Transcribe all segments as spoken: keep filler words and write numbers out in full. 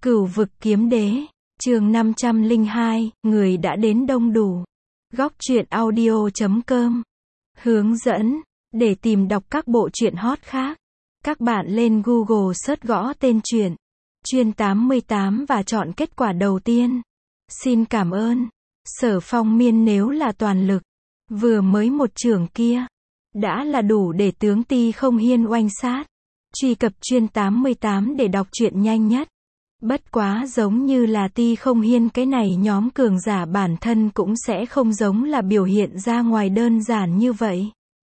Cửu vực kiếm đế, chương năm trăm lẻ hai, người đã đến đông đủ. Góc truyện audio chấm com. Hướng dẫn, để tìm đọc các bộ truyện hot khác, các bạn lên Google search gõ tên truyện Chuyên tám mươi tám và chọn kết quả đầu tiên. Xin cảm ơn. Sở Phong Miên nếu là toàn lực, vừa mới một chưởng kia, đã là đủ để tướng Ti Không Hiên oanh sát. Truy cập Chuyên tám mươi tám để đọc truyện nhanh nhất. Bất quá giống như là Ti Không Hiên cái này nhóm cường giả bản thân cũng sẽ không giống là biểu hiện ra ngoài đơn giản như vậy.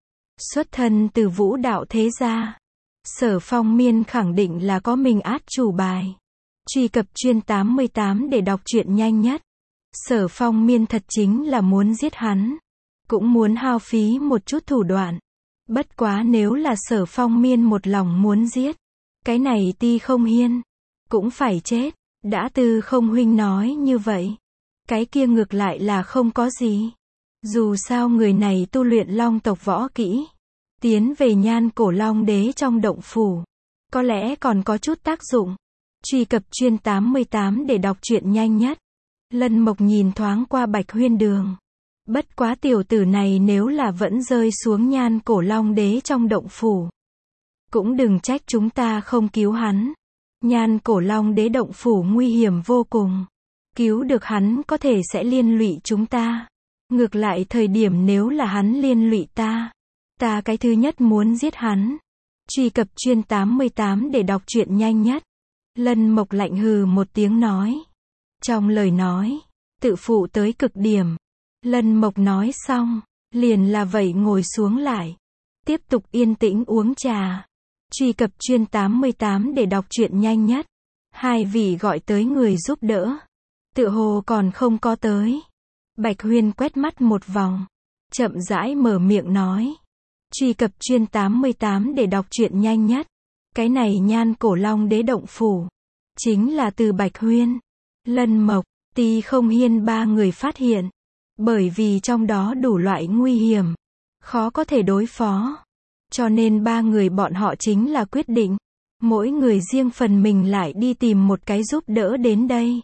Xuất thân từ vũ đạo thế gia, Sở Phong Miên khẳng định là có mình át chủ bài. Truy cập Chuyên tám mươi tám để đọc truyện nhanh nhất. Sở Phong Miên thật chính là muốn giết hắn, cũng muốn hao phí một chút thủ đoạn. Bất quá nếu là Sở Phong Miên một lòng muốn giết, cái này Ti Không Hiên cũng phải chết. Đã Tư Không huynh nói như vậy, cái kia ngược lại là không có gì. Dù sao người này tu luyện long tộc võ kỹ, tiến về Nhan Cổ Long Đế trong động phủ, có lẽ còn có chút tác dụng. Truy cập Chuyên tám mươi tám để đọc truyện nhanh nhất. Lân Mộc nhìn thoáng qua Bạch Huyên Đường. Bất quá tiểu tử này nếu là vẫn rơi xuống Nhan Cổ Long Đế trong động phủ, cũng đừng trách chúng ta không cứu hắn. Nhan Cổ Long Đế động phủ nguy hiểm vô cùng, cứu được hắn có thể sẽ liên lụy chúng ta. Ngược lại thời điểm nếu là hắn liên lụy ta, ta cái thứ nhất muốn giết hắn. Truy cập Chuyên tám mươi tám để đọc truyện nhanh nhất. Lân Mộc lạnh hừ một tiếng nói, trong lời nói tự phụ tới cực điểm. Lân Mộc nói xong, liền là vậy ngồi xuống lại, tiếp tục yên tĩnh uống trà. Truy cập Chuyên tám mươi tám để đọc truyện nhanh nhất. Hai vị gọi tới người giúp đỡ, tựa hồ còn không có tới. Bạch Huyên quét mắt một vòng, chậm rãi mở miệng nói. Truy cập Chuyên tám mươi tám để đọc truyện nhanh nhất. Cái này Nhan Cổ Long Đế động phủ, chính là từ Bạch Huyên, Lân Mộc, Ti Không Hiên ba người phát hiện. Bởi vì trong đó đủ loại nguy hiểm, khó có thể đối phó, cho nên ba người bọn họ chính là quyết định, mỗi người riêng phần mình lại đi tìm một cái giúp đỡ đến đây.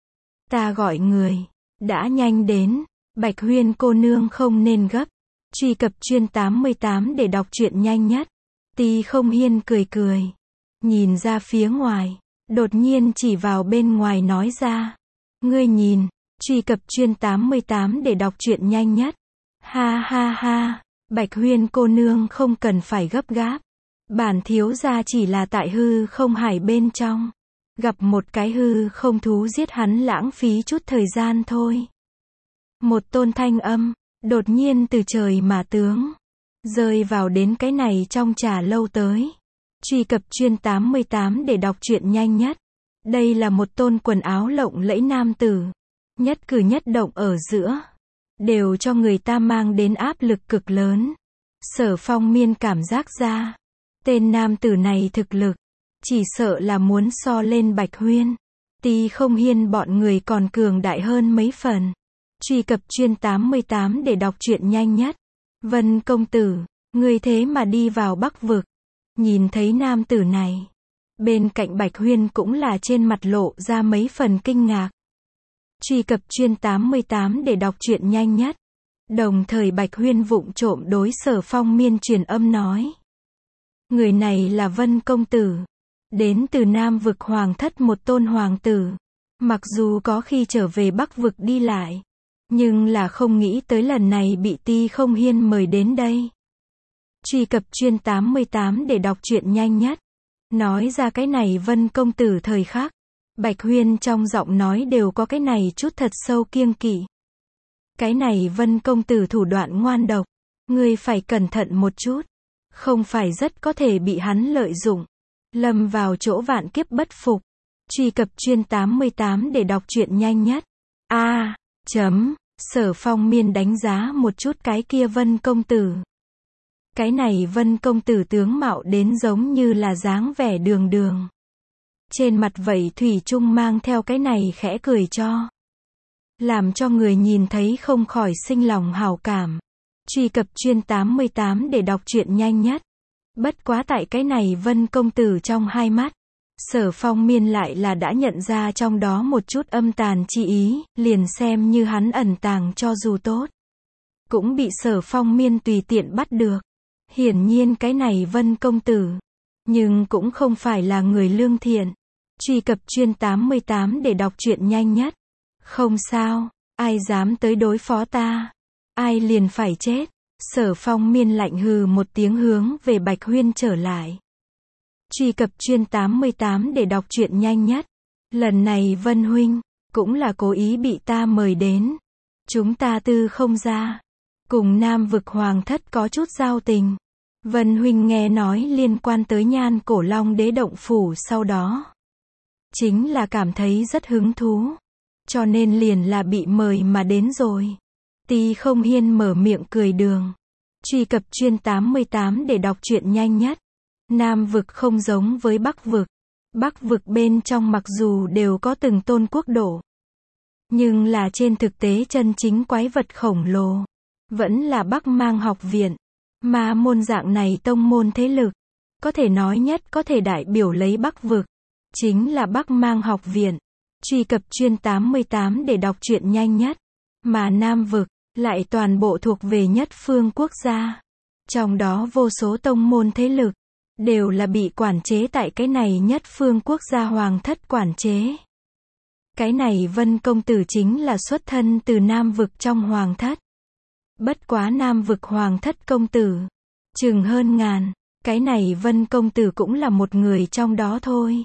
Ta gọi người, đã nhanh đến. Bạch Huyên cô nương không nên gấp. Truy cập Chuyên tám mươi tám để đọc truyện nhanh nhất. Ti Không Hiên cười cười, nhìn ra phía ngoài, đột nhiên chỉ vào bên ngoài nói ra. Ngươi nhìn. Truy cập Chuyên tám mươi tám để đọc truyện nhanh nhất. Ha ha ha, Bạch Huyên cô nương không cần phải gấp gáp. Bản thiếu gia chỉ là tại hư không hải bên trong, gặp một cái hư không thú giết hắn lãng phí chút thời gian thôi. Một tôn thanh âm, đột nhiên từ trời mà tướng, rơi vào đến cái này trong trà lâu tới. Truy cập Chuyên tám mươi tám để đọc truyện nhanh nhất. Đây là một tôn quần áo lộng lẫy nam tử. Nhất cử nhất động ở giữa, đều cho người ta mang đến áp lực cực lớn. Sở Phong Miên cảm giác ra, tên nam tử này thực lực, chỉ sợ là muốn so lên Bạch Huyên, Ti Không Hiên bọn người còn cường đại hơn mấy phần. Truy cập Chuyên tám mươi tám để đọc truyện nhanh nhất. Vân công tử, người thế mà đi vào Bắc vực. Nhìn thấy nam tử này, bên cạnh Bạch Huyên cũng là trên mặt lộ ra mấy phần kinh ngạc. Truy cập Chuyên tám mươi tám để đọc truyện nhanh nhất. Đồng thời Bạch Huyên vụng trộm đối Sở Phong Miên truyền âm nói. Người này là Vân công tử, đến từ Nam vực hoàng thất một tôn hoàng tử. Mặc dù có khi trở về Bắc vực đi lại, nhưng là không nghĩ tới lần này bị Ti Không Hiên mời đến đây. Truy cập Chuyên tám mươi tám để đọc truyện nhanh nhất. Nói ra cái này Vân công tử thời khắc, Bạch Huyên trong giọng nói đều có cái này chút thật sâu kiêng kỵ. Cái này Vân công tử thủ đoạn ngoan độc, ngươi phải cẩn thận một chút, không phải rất có thể bị hắn lợi dụng, lâm vào chỗ vạn kiếp bất phục. Truy cập Chuyên tám mươi tám để đọc truyện nhanh nhất. A, à, chấm, Sở Phong Miên đánh giá một chút cái kia Vân công tử. Cái này Vân công tử tướng mạo đến giống như là dáng vẻ đường đường. Trên mặt vậy thủy chung mang theo cái này khẽ cười cho, làm cho người nhìn thấy không khỏi sinh lòng hảo cảm. Truy cập Chuyên tám mươi tám để đọc truyện nhanh nhất. Bất quá tại cái này Vân công tử trong hai mắt, Sở Phong Miên lại là đã nhận ra trong đó một chút âm tàn chi ý, liền xem như hắn ẩn tàng cho dù tốt, cũng bị Sở Phong Miên tùy tiện bắt được. Hiển nhiên cái này Vân công tử, nhưng cũng không phải là người lương thiện. Truy cập chuyên tám mươi tám để đọc truyện nhanh nhất. Không sao, ai dám tới đối phó ta, ai liền phải chết. Sở Phong Miên lạnh hừ một tiếng hướng về Bạch Huyên trở lại. Truy cập chuyên tám mươi tám để đọc truyện nhanh nhất. Lần này Vân huynh, cũng là cố ý bị ta mời đến. Chúng ta tư không ra, cùng Nam vực hoàng thất có chút giao tình. Vân huynh nghe nói liên quan tới Nhan Cổ Long đế động phủ sau đó, chính là cảm thấy rất hứng thú, cho nên liền là bị mời mà đến rồi. Tí Không Hiên mở miệng cười đường. Truy cập chuyên tám mươi tám để đọc truyện nhanh nhất. Nam vực không giống với Bắc vực. Bắc vực bên trong mặc dù đều có từng tôn quốc độ, nhưng là trên thực tế chân chính quái vật khổng lồ vẫn là Bắc Mang học viện. Mà môn dạng này tông môn thế lực, có thể nói nhất có thể đại biểu lấy Bắc vực, chính là Bắc Mang học viện. Truy cập chuyên tám mươi tám để đọc truyện nhanh nhất. Mà Nam vực, lại toàn bộ thuộc về nhất phương quốc gia. Trong đó vô số tông môn thế lực, đều là bị quản chế tại cái này nhất phương quốc gia hoàng thất quản chế. Cái này Vân công tử chính là xuất thân từ Nam vực trong hoàng thất. Bất quá Nam vực hoàng thất công tử, chừng hơn ngàn, cái này Vân công tử cũng là một người trong đó thôi.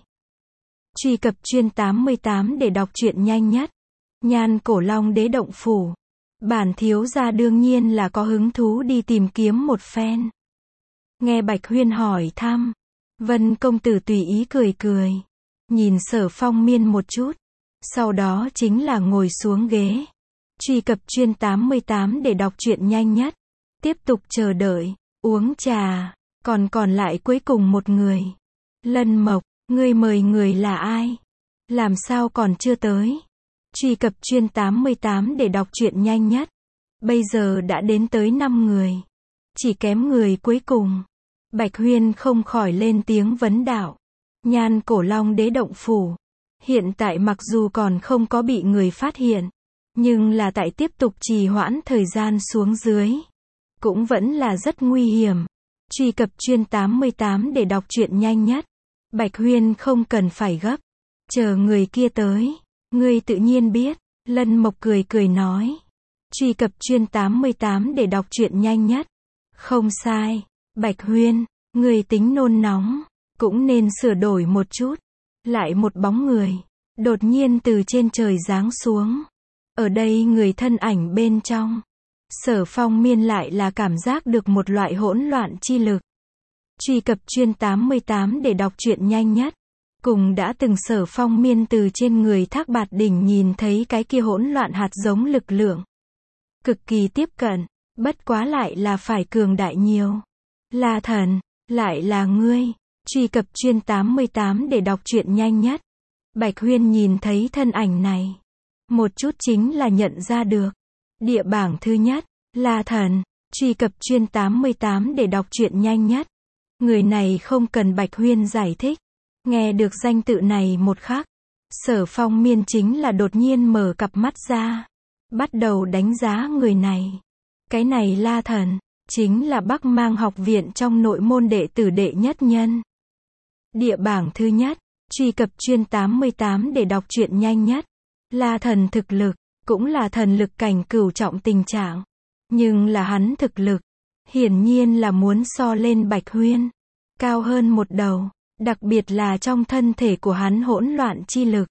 Truy cập chuyên tám mươi tám để đọc truyện nhanh nhất. Nhan Cổ Long đế động phủ. Bản thiếu gia đương nhiên là có hứng thú đi tìm kiếm một phen. Nghe Bạch Huyên hỏi thăm, Vân công tử tùy ý cười cười, nhìn Sở Phong Miên một chút, sau đó chính là ngồi xuống ghế. Truy cập chuyên tám mươi tám để đọc truyện nhanh nhất. Tiếp tục chờ đợi, uống trà, còn còn lại cuối cùng một người. Lân Mộc, ngươi mời người là ai? Làm sao còn chưa tới? Truy cập chuyên tám mươi tám để đọc truyện nhanh nhất. Bây giờ đã đến tới năm người, chỉ kém người cuối cùng. Bạch Huyên không khỏi lên tiếng vấn đạo. Nhan Cổ Long đế động phủ, hiện tại mặc dù còn không có bị người phát hiện, nhưng là tại tiếp tục trì hoãn thời gian xuống dưới, cũng vẫn là rất nguy hiểm. Truy cập chuyên tám mươi tám để đọc truyện nhanh nhất. Bạch Huyên không cần phải gấp, chờ người kia tới, ngươi tự nhiên biết. Lân Mộc cười cười nói. Truy cập chuyên tám mươi tám để đọc truyện nhanh nhất. Không sai, Bạch Huyên, người tính nôn nóng, cũng nên sửa đổi một chút. Lại một bóng người, đột nhiên từ trên trời giáng xuống. Ở đây người thân ảnh bên trong, Sở Phong Miên lại là cảm giác được một loại hỗn loạn chi lực. Truy cập chuyên tám mươi tám để đọc truyện nhanh nhất. Cùng đã từng Sở Phong Miên từ trên người Thác Bạt Đỉnh nhìn thấy cái kia hỗn loạn hạt giống lực lượng, cực kỳ tiếp cận, bất quá lại là phải cường đại nhiều. La Thần, lại là ngươi. Truy cập chuyên tám mươi tám để đọc truyện nhanh nhất. Bạch Huyên nhìn thấy thân ảnh này, một chút chính là nhận ra được. Địa bảng thứ nhất, La Thần. Truy cập chuyên tám mươi tám để đọc truyện nhanh nhất. Người này không cần Bạch Huyên giải thích. Nghe được danh tự này một khắc, Sở Phong Miên chính là đột nhiên mở cặp mắt ra, bắt đầu đánh giá người này. Cái này La Thần, chính là Bắc Mang học viện trong nội môn đệ tử đệ nhất nhân. Địa bảng thứ nhất, truy cập chuyên tám mươi tám để đọc truyện nhanh nhất. La Thần thực lực, cũng là thần lực cảnh cửu trọng tình trạng. Nhưng là hắn thực lực, hiển nhiên là muốn so lên Bạch Huyên, cao hơn một đầu. Đặc biệt là trong thân thể của hắn hỗn loạn chi lực,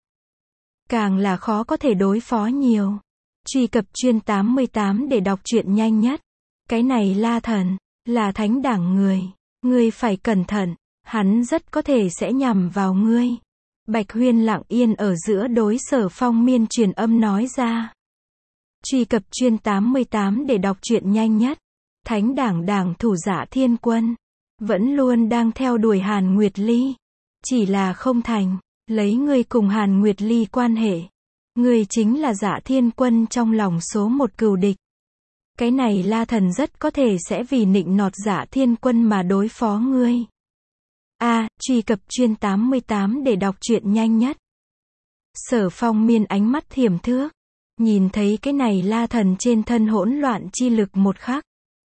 càng là khó có thể đối phó nhiều. Truy cập chuyên tám mươi tám để đọc truyện nhanh nhất. Cái này La Thần, là thánh đảng người. Ngươi phải cẩn thận, hắn rất có thể sẽ nhằm vào ngươi. Bạch Huyên lặng yên ở giữa đối Sở Phong Miên truyền âm nói ra. Truy cập chuyên tám mươi tám để đọc truyện nhanh nhất. Thánh đảng đảng thủ Dạ Thiên Quân, vẫn luôn đang theo đuổi Hàn Nguyệt Ly. Chỉ là không thành, lấy ngươi cùng Hàn Nguyệt Ly quan hệ. Ngươi chính là Dạ Thiên Quân trong lòng số một cừu địch. Cái này La Thần rất có thể sẽ vì nịnh nọt Dạ Thiên Quân mà đối phó ngươi. A. Truy cập chuyên tám mươi tám để đọc truyện nhanh nhất. Sở Phong Miên ánh mắt thiểm thước, nhìn thấy cái này la thần trên thân hỗn loạn chi lực một khắc.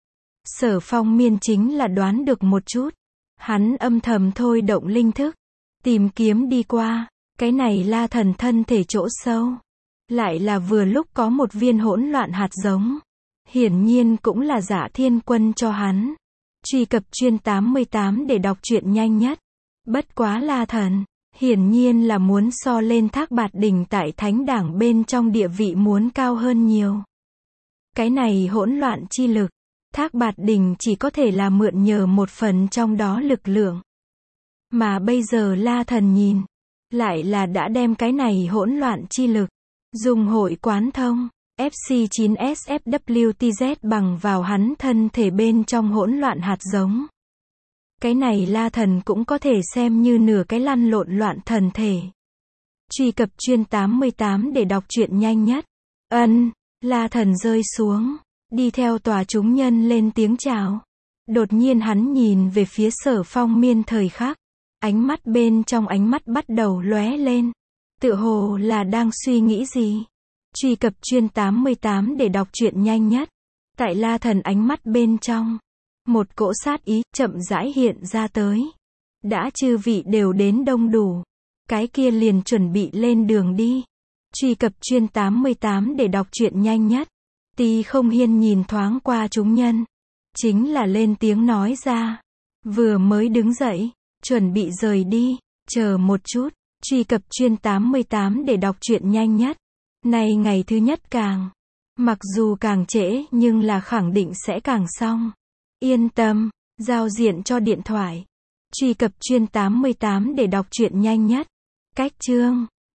Sở Phong Miên chính là đoán được một chút. Hắn âm thầm thôi động linh thức, tìm kiếm đi qua, cái này la thần thân thể chỗ sâu. Lại là vừa lúc có một viên hỗn loạn hạt giống. Hiển nhiên cũng là Dạ Thiên Quân cho hắn. Truy cập chuyên tám mươi tám để đọc truyện nhanh nhất. Bất quá la thần, hiển nhiên là muốn so lên Thác Bạt Đỉnh tại thánh đảng bên trong địa vị muốn cao hơn nhiều. Cái này hỗn loạn chi lực, Thác Bạt Đỉnh chỉ có thể là mượn nhờ một phần trong đó lực lượng. Mà bây giờ la thần nhìn, lại là đã đem cái này hỗn loạn chi lực, dùng hội quán thông, F C chín S F W T Z bằng vào hắn thân thể bên trong hỗn loạn hạt giống. Cái này la thần cũng có thể xem như nửa cái lăn lộn loạn thần thể. Truy cập chuyên tám mươi tám để đọc truyện nhanh nhất. Ân, la thần rơi xuống, đi theo tòa chúng nhân lên tiếng chào. Đột nhiên hắn nhìn về phía Sở Phong Miên thời khắc, ánh mắt bên trong ánh mắt bắt đầu lóe lên, tựa hồ là đang suy nghĩ gì. Truy cập chuyên tám mươi tám để đọc truyện nhanh nhất. Tại la thần ánh mắt bên trong, một cỗ sát ý chậm rãi hiện ra tới. Đã chư vị đều đến đông đủ, cái kia liền chuẩn bị lên đường đi. Truy cập chuyên tám mươi tám để đọc truyện nhanh nhất. Tỳ Không Hiên nhìn thoáng qua chúng nhân, chính là lên tiếng nói ra. Vừa mới đứng dậy, chuẩn bị rời đi, chờ một chút. Truy cập chuyên tám mươi tám để đọc truyện nhanh nhất. Này ngày thứ nhất càng, mặc dù càng trễ nhưng là khẳng định sẽ càng xong. Yên tâm, giao diện cho điện thoại. Truy cập chuyên tám mươi tám để đọc truyện nhanh nhất. Cách chương